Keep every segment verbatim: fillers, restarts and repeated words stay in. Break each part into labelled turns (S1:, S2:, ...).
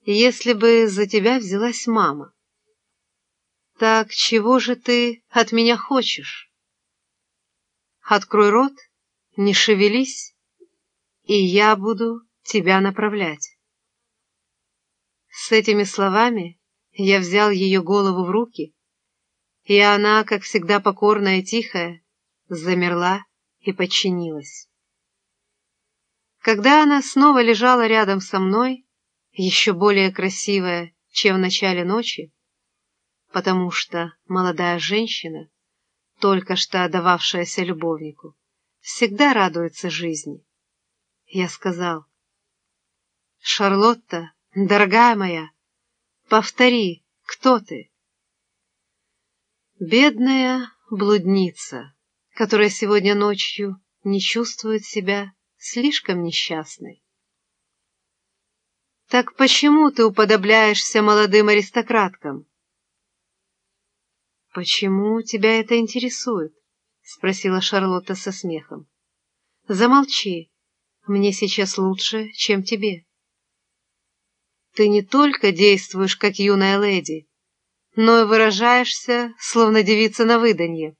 S1: если бы за тебя взялась мама. Так чего же ты от меня хочешь? Открой рот, не шевелись, и я буду тебя направлять. С этими словами я взял ее голову в руки, и она, как всегда покорная и тихая, замерла и подчинилась. Когда она снова лежала рядом со мной, еще более красивая, чем в начале ночи, потому что молодая женщина, только что отдававшаяся любовнику, всегда радуется жизни, я сказал: «Шарлотта, дорогая моя, повтори, кто ты?» Бедная блудница, которая сегодня ночью не чувствует себя слишком несчастной. Так почему ты уподобляешься молодым аристократкам? Почему тебя это интересует? Спросила Шарлотта со смехом. Замолчи, мне сейчас лучше, чем тебе. Ты не только действуешь как юная леди, но и выражаешься, словно девица на выданье.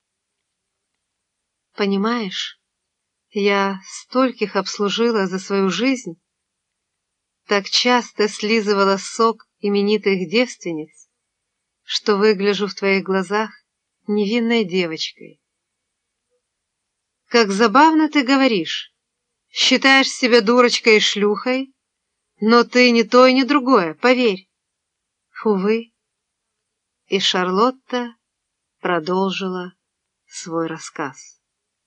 S1: Понимаешь, я стольких обслужила за свою жизнь, так часто слизывала сок именитых девственниц, что выгляжу в твоих глазах невинной девочкой. Как забавно ты говоришь, считаешь себя дурочкой и шлюхой, но ты не то и не другое, поверь. Увы. И Шарлотта продолжила свой рассказ.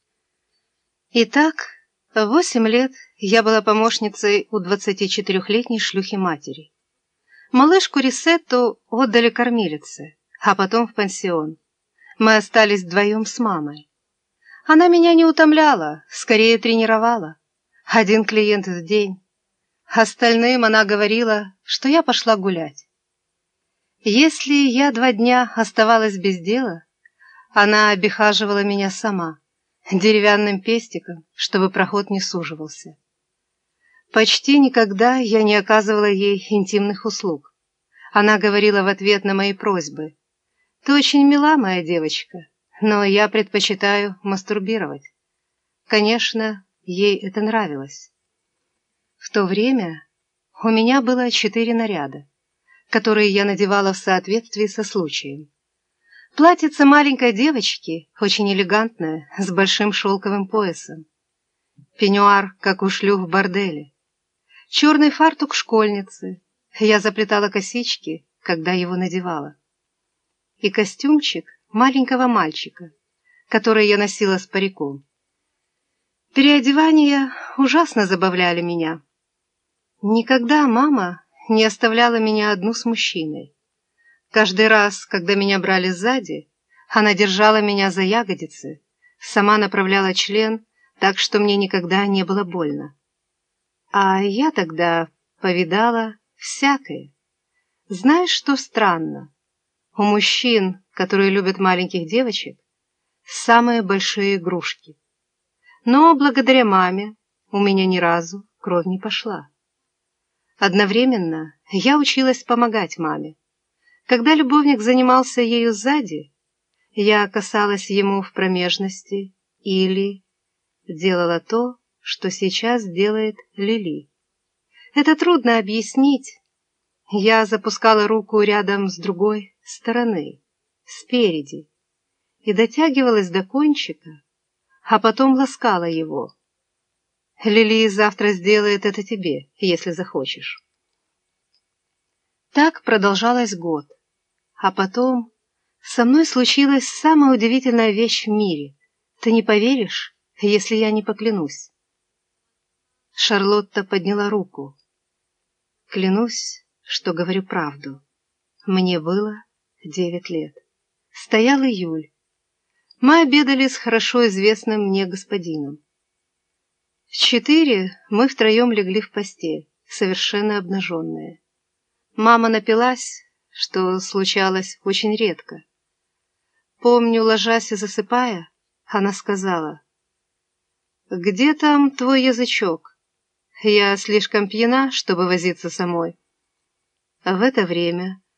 S1: Итак, в восемь лет я была помощницей у двадцатичетырехлетней шлюхи-матери. Малышку Рисетту отдали кормилице, а потом в пансион. Мы остались вдвоем с мамой. Она меня не утомляла, скорее тренировала. Один клиент в день. Остальным она говорила, что я пошла гулять. Если я два дня оставалась без дела, она обихаживала меня сама, деревянным пестиком, чтобы проход не суживался. Почти никогда я не оказывала ей интимных услуг. Она говорила в ответ на мои просьбы: «Ты очень мила, моя девочка, но я предпочитаю мастурбировать». Конечно, ей это нравилось. В то время у меня было четыре наряда, которые я надевала в соответствии со случаем. Платьице маленькой девочки, очень элегантное, с большим шелковым поясом. Пеньюар, как у шлюх в борделе. Черный фартук школьницы. Я заплетала косички, когда его надевала. И костюмчик маленького мальчика, который я носила с париком. Переодевания ужасно забавляли меня. Никогда мама не оставляла меня одну с мужчиной. Каждый раз, когда меня брали сзади, она держала меня за ягодицы, сама направляла член, так что мне никогда не было больно. А я тогда повидала всякое. Знаешь, что странно? У мужчин, которые любят маленьких девочек, самые большие игрушки. Но благодаря маме у меня ни разу кровь не пошла. Одновременно я училась помогать маме. Когда любовник занимался ею сзади, я касалась ему в промежности или делала то, что сейчас делает Лили. Это трудно объяснить. Я запускала руку рядом с другой стороны, спереди, и дотягивалась до кончика, а потом ласкала его. Лили завтра сделает это тебе, если захочешь. Так продолжалось год. А потом со мной случилась самая удивительная вещь в мире. Ты не поверишь, если я не поклянусь. Шарлотта подняла руку. Клянусь, что говорю правду. Мне было девять лет. Стоял июль. Мы обедали с хорошо известным мне господином. В четыре мы втроем легли в постель, совершенно обнаженные. Мама напилась, что случалось очень редко. Помню, ложась и засыпая, она сказала: «Где там твой язычок? Я слишком пьяна, чтобы возиться самой. В это время